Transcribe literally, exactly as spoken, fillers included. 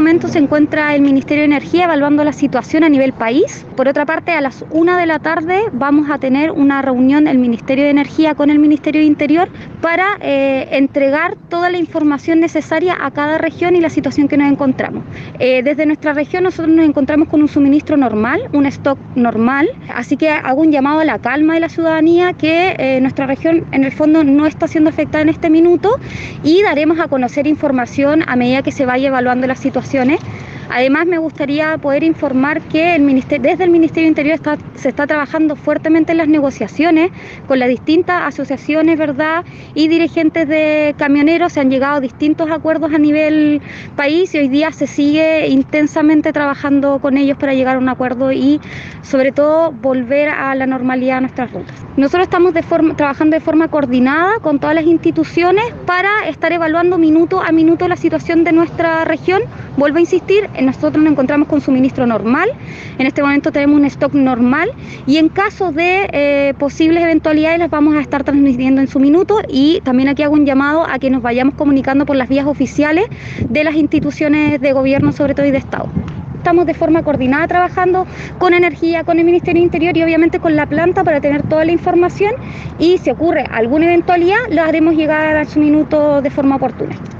momento se encuentra el Ministerio de Energía evaluando la situación a nivel país. Por otra parte, a las una de la tarde vamos a tener una reunión del Ministerio de Energía con el Ministerio de Interior para eh, entregar toda la información necesaria a cada región y la situación que nos encontramos. Eh, desde nuestra región nosotros nos encontramos con un suministro normal, un stock normal, así que hago un llamado a la calma de la ciudadanía, que eh, nuestra región en el fondo no está siendo afectada en este minuto, y daremos a conocer información a medida que se vaya evaluando las situaciones. Además, me gustaría poder informar que el ministerio, desde el Ministerio de Interior está, se está trabajando fuertemente en las negociaciones con las distintas asociaciones, ¿verdad?, y dirigentes de camioneros. Se han llegado a distintos acuerdos a nivel país y hoy día se sigue intensamente trabajando con ellos para llegar a un acuerdo y, sobre todo, volver a la normalidad a nuestras rutas. Nosotros estamos de forma, trabajando de forma coordinada con todas las instituciones para estar evaluando minuto a minuto la situación de nuestra región. Vuelvo a insistir, nosotros nos encontramos con suministro normal, en este momento tenemos un stock normal y en caso de eh, posibles eventualidades las vamos a estar transmitiendo en su minuto, y también aquí hago un llamado a que nos vayamos comunicando por las vías oficiales de las instituciones de gobierno, sobre todo, y de Estado. Estamos de forma coordinada trabajando con Energía, con el Ministerio de Interior y obviamente con la planta para tener toda la información, y si ocurre alguna eventualidad la haremos llegar a su minuto de forma oportuna.